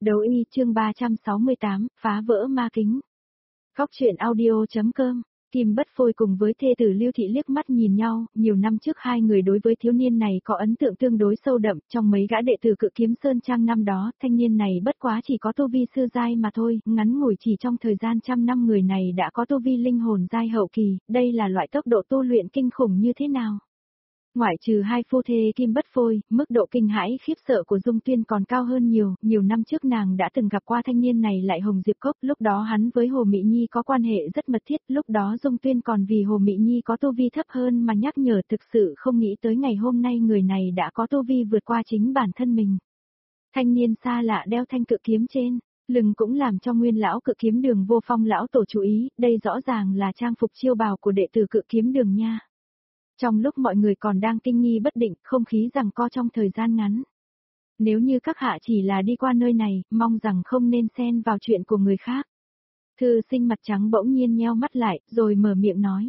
Đấu y chương 368, phá vỡ ma kính. Góc truyện audio.com. Kim Bất Phôi cùng với thê tử Lưu Thị liếc mắt nhìn nhau, nhiều năm trước hai người đối với thiếu niên này có ấn tượng tương đối sâu đậm, trong mấy gã đệ tử Cự Kiếm Sơn Trang năm đó, thanh niên này bất quá chỉ có tu vi sư giai mà thôi, ngắn ngủi chỉ trong thời gian trăm năm người này đã có tu vi linh hồn giai hậu kỳ, đây là loại tốc độ tu luyện kinh khủng như thế nào? Ngoại trừ hai phu thê Kim Bất Phôi, mức độ kinh hãi khiếp sợ của Dung Tuyên còn cao hơn nhiều năm trước nàng đã từng gặp qua thanh niên này lại Hồng Diệp Cốc, lúc đó hắn với Hồ Mị Nhi có quan hệ rất mật thiết, lúc đó Dung Tuyên còn vì Hồ Mị Nhi có tu vi thấp hơn mà nhắc nhở, thực sự không nghĩ tới ngày hôm nay người này đã có tu vi vượt qua chính bản thân mình. Thanh niên xa lạ đeo thanh cự kiếm trên lưng cũng làm cho Nguyên lão Cự Kiếm Đường Vô Phong lão tổ chú ý, đây rõ ràng là trang phục chiêu bào của đệ tử Cự Kiếm Đường nha. Trong lúc mọi người còn đang kinh nghi bất định, không khí giằng co trong thời gian ngắn. Nếu như các hạ chỉ là đi qua nơi này, mong rằng không nên xen vào chuyện của người khác. Thư Sinh mặt trắng bỗng nhiên nheo mắt lại, rồi mở miệng nói.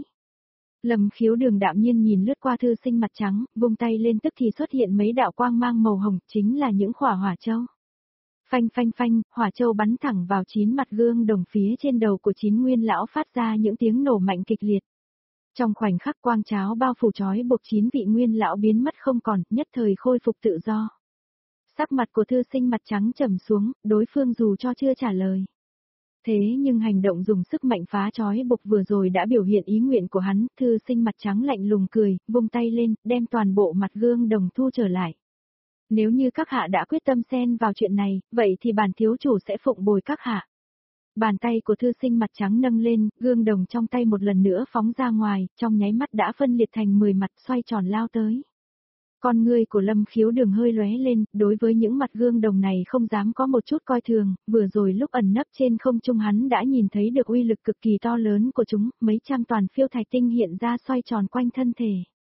Lâm Khiếu Đường đạm nhiên nhìn lướt qua Thư Sinh mặt trắng, vung tay lên tức thì xuất hiện mấy đạo quang mang màu hồng, chính là những khỏa hỏa châu. Phanh phanh phanh, hỏa châu bắn thẳng vào 9 mặt gương đồng phía trên đầu của 9 nguyên lão phát ra những tiếng nổ mạnh kịch liệt. Trong khoảnh khắc quang cháo bao phủ trói buộc 9 vị nguyên lão biến mất không còn, nhất thời khôi phục tự do. Sắc mặt của Thư Sinh mặt trắng trầm xuống, đối phương dù cho chưa trả lời. Thế nhưng hành động dùng sức mạnh phá trói buộc vừa rồi đã biểu hiện ý nguyện của hắn, Thư Sinh mặt trắng lạnh lùng cười, vung tay lên, đem toàn bộ mặt gương đồng thu trở lại. Nếu như các hạ đã quyết tâm xen vào chuyện này, vậy thì bản thiếu chủ sẽ phụng bồi các hạ. Bàn tay của Thư Sinh mặt trắng nâng lên, gương đồng trong tay một lần nữa phóng ra ngoài, trong nháy mắt đã phân liệt thành 10 mặt xoay tròn lao tới. Con ngươi của Lâm Khiếu Đường hơi lóe lên, đối với những mặt gương đồng này không dám có một chút coi thường, vừa rồi lúc ẩn nấp trên không trung hắn đã nhìn thấy được uy lực cực kỳ to lớn của chúng, mấy trăm toàn phiêu thạch tinh hiện ra xoay tròn quanh thân thể.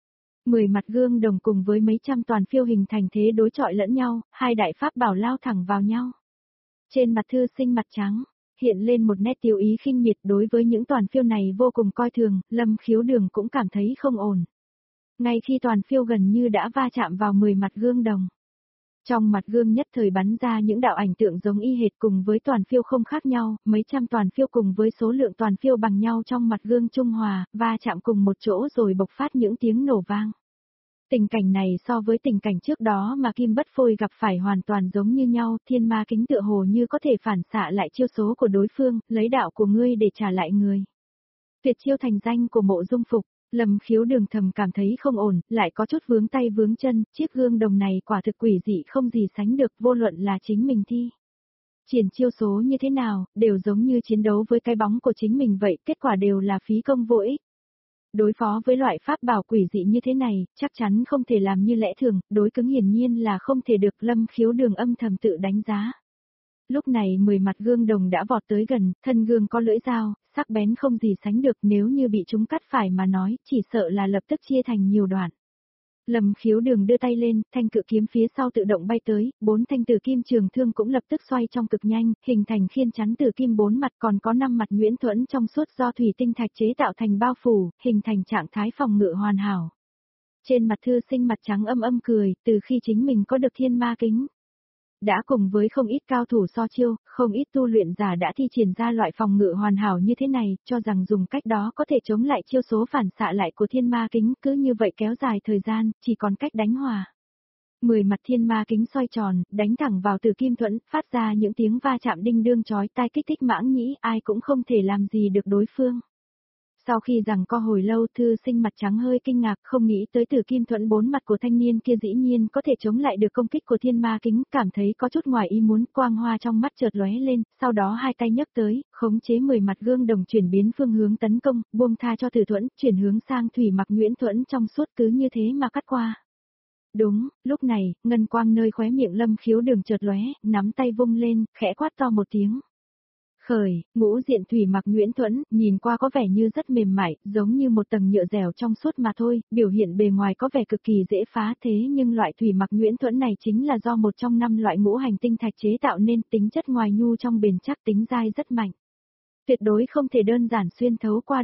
10 mặt gương đồng cùng với mấy trăm toàn phiêu hình thành thế đối chọi lẫn nhau, hai đại pháp bảo lao thẳng vào nhau. Trên mặt Thư Sinh mặt trắng hiện lên một nét tiêu ý khinh miệt, đối với những toàn phiêu này vô cùng coi thường, Lâm Khiếu Đường cũng cảm thấy không ổn. Ngay khi toàn phiêu gần như đã va chạm vào 10 mặt gương đồng. Trong mặt gương nhất thời bắn ra những đạo ảnh tượng giống y hệt, cùng với toàn phiêu không khác nhau, mấy trăm toàn phiêu cùng với số lượng toàn phiêu bằng nhau trong mặt gương trung hòa, va chạm cùng một chỗ rồi bộc phát những tiếng nổ vang. Tình cảnh này so với tình cảnh trước đó mà Kim Bất Phôi gặp phải hoàn toàn giống như nhau, thiên ma kính tựa hồ như có thể phản xạ lại chiêu số của đối phương, lấy đạo của ngươi để trả lại người. Tuyệt chiêu thành danh của Mộ Dung Phục, Lâm Khiếu Đường thầm cảm thấy không ổn, lại có chút vướng tay vướng chân, chiếc gương đồng này quả thực quỷ dị không gì sánh được, vô luận là chính mình thi triển chiêu số như thế nào, đều giống như chiến đấu với cái bóng của chính mình vậy, kết quả đều là phí công vô ích. Đối phó với loại pháp bảo quỷ dị như thế này, chắc chắn không thể làm như lẽ thường, đối cứng hiển nhiên là không thể được, Lâm Khiếu Đường âm thầm tự đánh giá. Lúc này 10 mặt gương đồng đã vọt tới gần, thân gương có lưỡi dao, sắc bén không gì sánh được, nếu như bị chúng cắt phải mà nói, chỉ sợ là lập tức chia thành nhiều đoạn. Lâm Khiếu Đường đưa tay lên, thanh cự kiếm phía sau tự động bay tới, 4 thanh tử kim trường thương cũng lập tức xoay trong cực nhanh, hình thành khiên chắn tử kim 4 mặt, còn có 5 mặt nhuyễn thuẫn trong suốt do thủy tinh thạch chế tạo thành bao phủ, hình thành trạng thái phòng ngự hoàn hảo. Trên mặt Thư Sinh mặt trắng âm âm cười, từ khi chính mình có được thiên ma kính, đã cùng với không ít cao thủ so chiêu, không ít tu luyện giả đã thi triển ra loại phòng ngự hoàn hảo như thế này, cho rằng dùng cách đó có thể chống lại chiêu số phản xạ lại của thiên ma kính, cứ như vậy kéo dài thời gian, chỉ còn cách đánh hòa. 10 mặt thiên ma kính xoay tròn, đánh thẳng vào Tử Kim Thuẫn, phát ra những tiếng va chạm đinh đương chói tai kích thích mãng nhĩ, ai cũng không thể làm gì được đối phương. Sau khi giằng co hồi lâu, Thư Sinh mặt trắng hơi kinh ngạc, không nghĩ tới Tử Kim Thuẫn 4 mặt của thanh niên kia dĩ nhiên có thể chống lại được công kích của thiên ma kính, cảm thấy có chút ngoài ý muốn, quang hoa trong mắt chợt lóe lên, sau đó hai tay nhấc tới, khống chế 10 mặt gương đồng chuyển biến phương hướng tấn công, buông tha cho Tử Thuẫn, chuyển hướng sang thủy mặc nhuyễn thuẫn trong suốt, cứ như thế mà cắt qua. Đúng, lúc này, ngân quang nơi khóe miệng Lâm Khiếu Đường chợt lóe, nắm tay vung lên, khẽ quát to một tiếng. Khởi, ngũ diện thủy mặc nhuyễn thuẫn, nhìn qua có vẻ như rất mềm mại, giống như một tầng nhựa dẻo trong suốt mà thôi, biểu hiện bề ngoài có vẻ cực kỳ dễ phá, thế nhưng loại thủy mặc nhuyễn thuẫn này chính là do một trong 5 loại ngũ hành tinh thạch chế tạo nên, tính chất ngoài nhu trong bền chắc, tính dai rất mạnh. Tuyệt đối không thể đơn giản xuyên thấu qua được.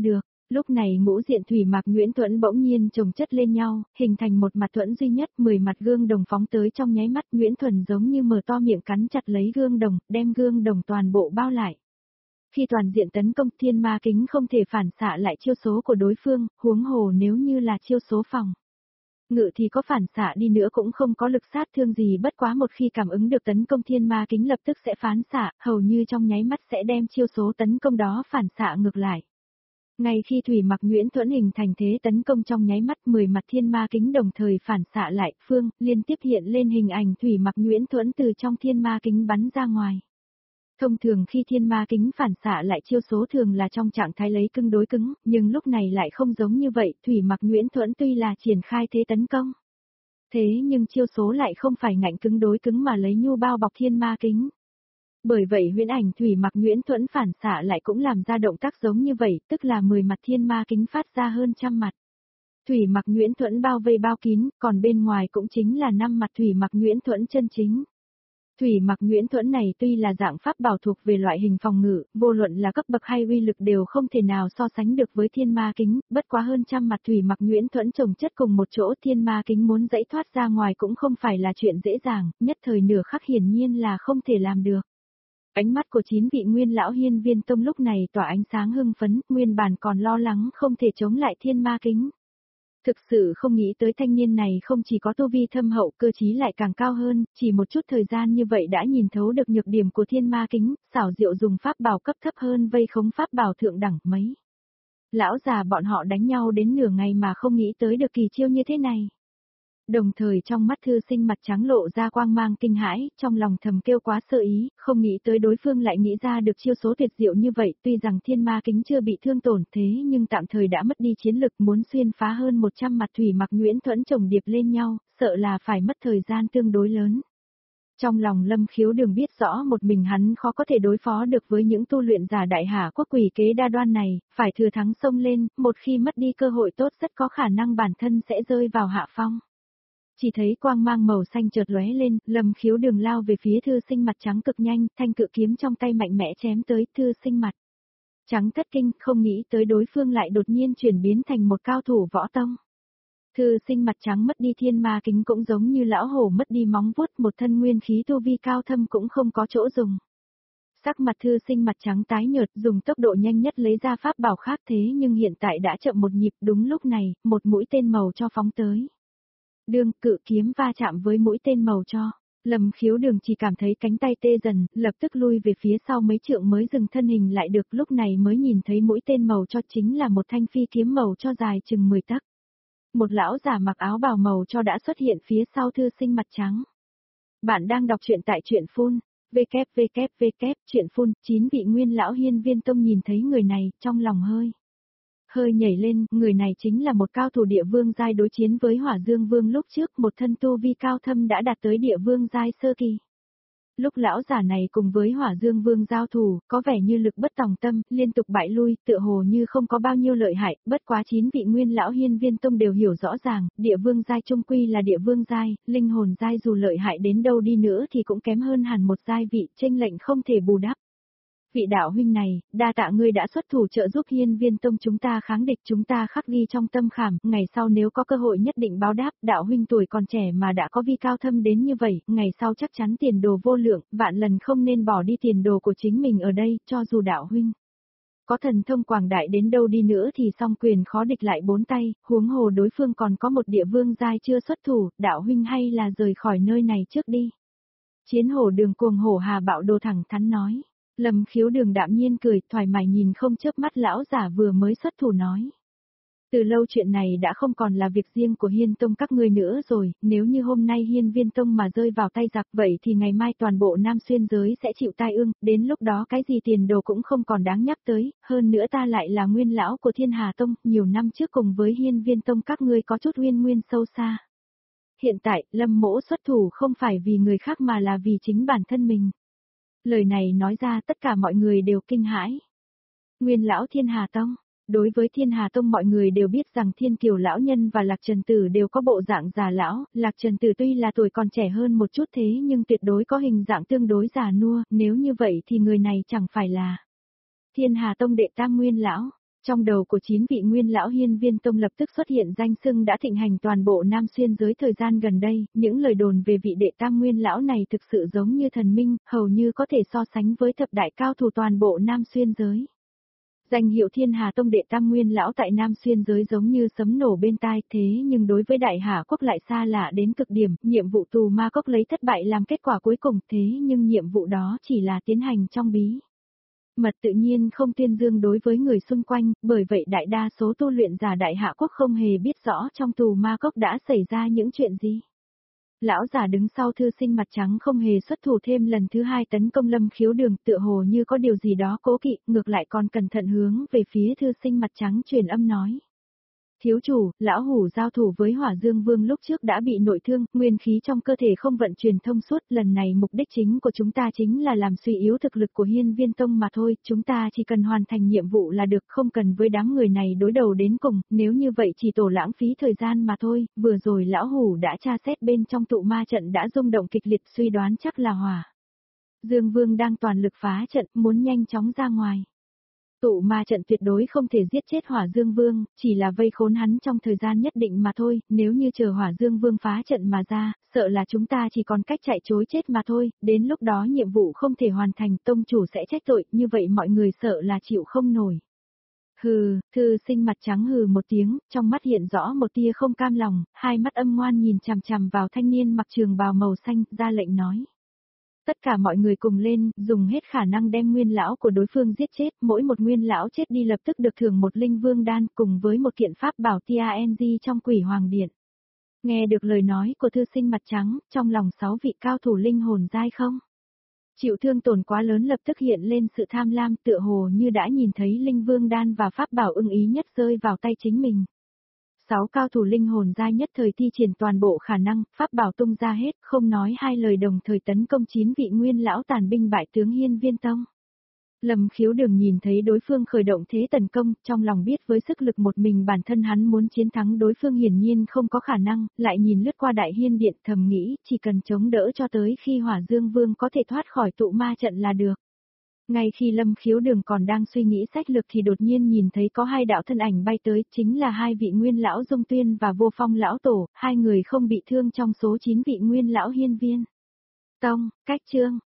Lúc này ngũ diện thủy mặc nhuyễn thuẫn bỗng nhiên chồng chất lên nhau, hình thành một mặt thuẫn duy nhất, 10 mặt gương đồng phóng tới trong nháy mắt. Nhuyễn thuần giống như mở to miệng cắn chặt lấy gương đồng, đem gương đồng toàn bộ bao lại. Khi toàn diện tấn công, thiên ma kính không thể phản xạ lại chiêu số của đối phương, huống hồ nếu như là chiêu số phòng ngự thì có phản xạ đi nữa cũng không có lực sát thương gì, bất quá một khi cảm ứng được tấn công, thiên ma kính lập tức sẽ phán xạ, hầu như trong nháy mắt sẽ đem chiêu số tấn công đó phản xạ ngược lại. Ngay khi thủy mặc nhuyễn thuẫn hình thành thế tấn công, trong nháy mắt 10 mặt thiên ma kính đồng thời phản xạ lại, liên tiếp hiện lên hình ảnh thủy mặc nhuyễn thuẫn từ trong thiên ma kính bắn ra ngoài. Thông thường khi thiên ma kính phản xạ lại chiêu số thường là trong trạng thái lấy cứng đối cứng, nhưng lúc này lại không giống như vậy, thủy mặc nhuyễn thuẫn tuy là triển khai thế tấn công. Thế nhưng chiêu số lại không phải ngạnh cứng đối cứng mà lấy nhu bao bọc thiên ma kính. Bởi vậy huyễn ảnh thủy mặc nhuyễn thuẫn phản xạ lại cũng làm ra động tác giống như vậy, tức là 10 mặt thiên ma kính phát ra hơn trăm mặt. Thủy mặc nhuyễn thuẫn bao vây bao kín, còn bên ngoài cũng chính là 5 mặt thủy mặc nhuyễn thuẫn chân chính. Thủy mặc nhuyễn thuẫn này tuy là dạng pháp bảo thuộc về loại hình phòng ngự, vô luận là cấp bậc hay uy lực đều không thể nào so sánh được với thiên ma kính, bất quá hơn trăm mặt thủy mặc nhuyễn thuẫn chồng chất cùng một chỗ, thiên ma kính muốn giãy thoát ra ngoài cũng không phải là chuyện dễ dàng, nhất thời nửa khắc hiển nhiên là không thể làm được. Ánh mắt của 9 vị nguyên lão Hiên Viên Tông lúc này tỏa ánh sáng hưng phấn, nguyên bản còn lo lắng không thể chống lại thiên ma kính. Thực sự không nghĩ tới thanh niên này không chỉ có tu vi thâm hậu, cơ trí lại càng cao hơn, chỉ một chút thời gian như vậy đã nhìn thấu được nhược điểm của thiên ma kính, xảo diệu dùng pháp bảo cấp thấp hơn vây khống pháp bảo thượng đẳng mấy. Lão già bọn họ đánh nhau đến nửa ngày mà không nghĩ tới được kỳ chiêu như thế này. Đồng thời trong mắt thư sinh mặt trắng lộ ra quang mang kinh hãi, trong lòng thầm kêu quá sơ ý, không nghĩ tới đối phương lại nghĩ ra được chiêu số tuyệt diệu như vậy, tuy rằng thiên ma kính chưa bị thương tổn thế nhưng tạm thời đã mất đi chiến lực, muốn xuyên phá hơn 100 mặt thủy mặc nhuyễn thuẫn chồng điệp lên nhau, sợ là phải mất thời gian tương đối lớn. Trong lòng Lâm Khiếu Đường biết rõ một mình hắn khó có thể đối phó được với những tu luyện giả đại hạ quốc quỷ kế đa đoan này, phải thừa thắng xông lên, một khi mất đi cơ hội tốt rất có khả năng bản thân sẽ rơi vào hạ phong. Chỉ thấy quang mang màu xanh chợt lóe lên, Lâm Khiếu Đường lao về phía thư sinh mặt trắng cực nhanh, thanh cự kiếm trong tay mạnh mẽ chém tới thư sinh mặt trắng thất kinh, không nghĩ tới đối phương lại đột nhiên chuyển biến thành một cao thủ võ tông. Thư sinh mặt trắng mất đi thiên ma kính cũng giống như lão hổ mất đi móng vuốt, một thân nguyên khí tu vi cao thâm cũng không có chỗ dùng. Sắc mặt thư sinh mặt trắng tái nhợt, dùng tốc độ nhanh nhất lấy ra pháp bảo khác, thế nhưng hiện tại đã chậm một nhịp. Đúng lúc này, một mũi tên màu cho phóng tới. Đương cự kiếm va chạm với mũi tên màu cho, Lâm Khiếu Đường chỉ cảm thấy cánh tay tê dần, lập tức lui về phía sau mấy trượng mới dừng thân hình lại được, lúc này mới nhìn thấy mũi tên màu cho chính là một thanh phi kiếm màu cho dài chừng 10 tấc. Một lão giả mặc áo bào màu cho đã xuất hiện phía sau thư sinh mặt trắng. Bạn đang đọc truyện tại truyện phun, truyện phun, 9 vị nguyên lão Hiên Viên Tông nhìn thấy người này, trong lòng hơi nhảy lên, người này chính là một cao thủ địa vương giai đối chiến với Hỏa Dương Vương lúc trước, một thân tu vi cao thâm đã đạt tới địa vương giai sơ kỳ. Lúc lão giả này cùng với Hỏa Dương Vương giao thủ, có vẻ như lực bất tòng tâm, liên tục bại lui, tựa hồ như không có bao nhiêu lợi hại, bất quá 9 vị nguyên lão Hiên Viên Tông đều hiểu rõ ràng, địa vương giai chung quy là địa vương giai, linh hồn giai dù lợi hại đến đâu đi nữa thì cũng kém hơn hẳn một giai vị, chênh lệnh không thể bù đắp. Vị đạo huynh này, đa tạ ngươi đã xuất thủ trợ giúp Hiên Viên Tông chúng ta kháng địch, chúng ta khắc ghi trong tâm khảm, ngày sau nếu có cơ hội nhất định báo đáp, đạo huynh tuổi còn trẻ mà đã có vi cao thâm đến như vậy, ngày sau chắc chắn tiền đồ vô lượng, vạn lần không nên bỏ đi tiền đồ của chính mình ở đây, cho dù đạo huynh có thần thông quảng đại đến đâu đi nữa thì song quyền khó địch lại bốn tay, huống hồ đối phương còn có một địa vương giai chưa xuất thủ, đạo huynh hay là rời khỏi nơi này trước đi. Chiến hổ Đường cuồng hổ Hà Bạo Đồ thẳng thắn nói. Lâm Khiếu Đường đạm nhiên cười, thoải mái nhìn không chớp mắt lão giả vừa mới xuất thủ nói. Từ lâu chuyện này đã không còn là việc riêng của Hiên Tông các ngươi nữa rồi, nếu như hôm nay Hiên Viên Tông mà rơi vào tay giặc vậy thì ngày mai toàn bộ Nam Xuyên giới sẽ chịu tai ương, đến lúc đó cái gì tiền đồ cũng không còn đáng nhắc tới, hơn nữa ta lại là nguyên lão của Thiên Hà Tông, nhiều năm trước cùng với Hiên Viên Tông các ngươi có chút uyên nguyên sâu xa. Hiện tại, Lâm mỗ xuất thủ không phải vì người khác mà là vì chính bản thân mình. Lời này nói ra tất cả mọi người đều kinh hãi. Nguyên lão Thiên Hà Tông. Đối với Thiên Hà Tông mọi người đều biết rằng Thiên Kiều lão nhân và Lạc Trần Tử đều có bộ dạng già lão, Lạc Trần Tử tuy là tuổi còn trẻ hơn một chút thế nhưng tuyệt đối có hình dạng tương đối già nua, nếu như vậy thì người này chẳng phải là Thiên Hà Tông đệ tam nguyên lão. Trong đầu của 9 vị nguyên lão Hiên Viên Tông lập tức xuất hiện danh xưng đã thịnh hành toàn bộ Nam Xuyên giới thời gian gần đây, những lời đồn về vị đệ tam nguyên lão này thực sự giống như thần minh, hầu như có thể so sánh với thập đại cao thủ toàn bộ Nam Xuyên giới. Danh hiệu Thiên Hà Tông đệ tam nguyên lão tại Nam Xuyên giới giống như sấm nổ bên tai, thế nhưng đối với Đại Hà Quốc lại xa lạ đến cực điểm, nhiệm vụ tù ma cốc lấy thất bại làm kết quả cuối cùng, thế nhưng nhiệm vụ đó chỉ là tiến hành trong bí mật, tự nhiên không tuyên dương đối với người xung quanh, bởi vậy đại đa số tu luyện giả Đại Hạ Quốc không hề biết rõ trong tù ma cốc đã xảy ra những chuyện gì. Lão giả đứng sau thư sinh mặt trắng không hề xuất thủ thêm lần thứ hai tấn công Lâm Khiếu Đường, tựa hồ như có điều gì đó cố kỵ, ngược lại còn cẩn thận hướng về phía thư sinh mặt trắng truyền âm nói. Thiếu chủ, lão hủ giao thủ với Hỏa Dương Vương lúc trước đã bị nội thương, nguyên khí trong cơ thể không vận chuyển thông suốt, lần này mục đích chính của chúng ta chính là làm suy yếu thực lực của Hiên Viên Tông mà thôi, chúng ta chỉ cần hoàn thành nhiệm vụ là được, không cần với đám người này đối đầu đến cùng, nếu như vậy chỉ tổ lãng phí thời gian mà thôi, vừa rồi lão hủ đã tra xét bên trong tụ ma trận đã rung động kịch liệt, suy đoán chắc là Hỏa Dương Vương đang toàn lực phá trận, muốn nhanh chóng ra ngoài. Tụ ma trận tuyệt đối không thể giết chết Hỏa Dương Vương, chỉ là vây khốn hắn trong thời gian nhất định mà thôi, nếu như chờ Hỏa Dương Vương phá trận mà ra, sợ là chúng ta chỉ còn cách chạy trối chết mà thôi, đến lúc đó nhiệm vụ không thể hoàn thành, tông chủ sẽ trách tội, như vậy mọi người sợ là chịu không nổi. Hừ, thư sinh mặt trắng hừ một tiếng, trong mắt hiện rõ một tia không cam lòng, hai mắt âm ngoan nhìn chằm chằm vào thanh niên mặc trường bào màu xanh, ra lệnh nói. Tất cả mọi người cùng lên, dùng hết khả năng đem nguyên lão của đối phương giết chết, mỗi một nguyên lão chết đi lập tức được thưởng một linh vương đan cùng với một kiện pháp bảo TNG trong Quỷ Hoàng Điện. Nghe được lời nói của thư sinh mặt trắng, trong lòng 6 vị cao thủ linh hồn giai không? Chịu thương tổn quá lớn lập tức hiện lên sự tham lam, tựa hồ như đã nhìn thấy linh vương đan và pháp bảo ưng ý nhất rơi vào tay chính mình. 6 cao thủ linh hồn giai nhất thời thi triển toàn bộ khả năng, pháp bảo tung ra hết, không nói hai lời đồng thời tấn công 9 vị nguyên lão tàn binh bại tướng Hiên Viên Tông. Lâm Khiếu Đường nhìn thấy đối phương khởi động thế tấn công, trong lòng biết với sức lực một mình bản thân hắn muốn chiến thắng đối phương hiển nhiên không có khả năng, lại nhìn lướt qua Đại Hiên Điện thầm nghĩ, chỉ cần chống đỡ cho tới khi Hỏa Dương Vương có thể thoát khỏi tụ ma trận là được. Ngay khi Lâm Khiếu Đường còn đang suy nghĩ sách lược thì đột nhiên nhìn thấy có hai đạo thân ảnh bay tới, chính là hai vị nguyên lão Dung Tuyên và Vô Phong lão tổ, hai người không bị thương trong số 9 vị nguyên lão Hiên Viên Tông, cách chương.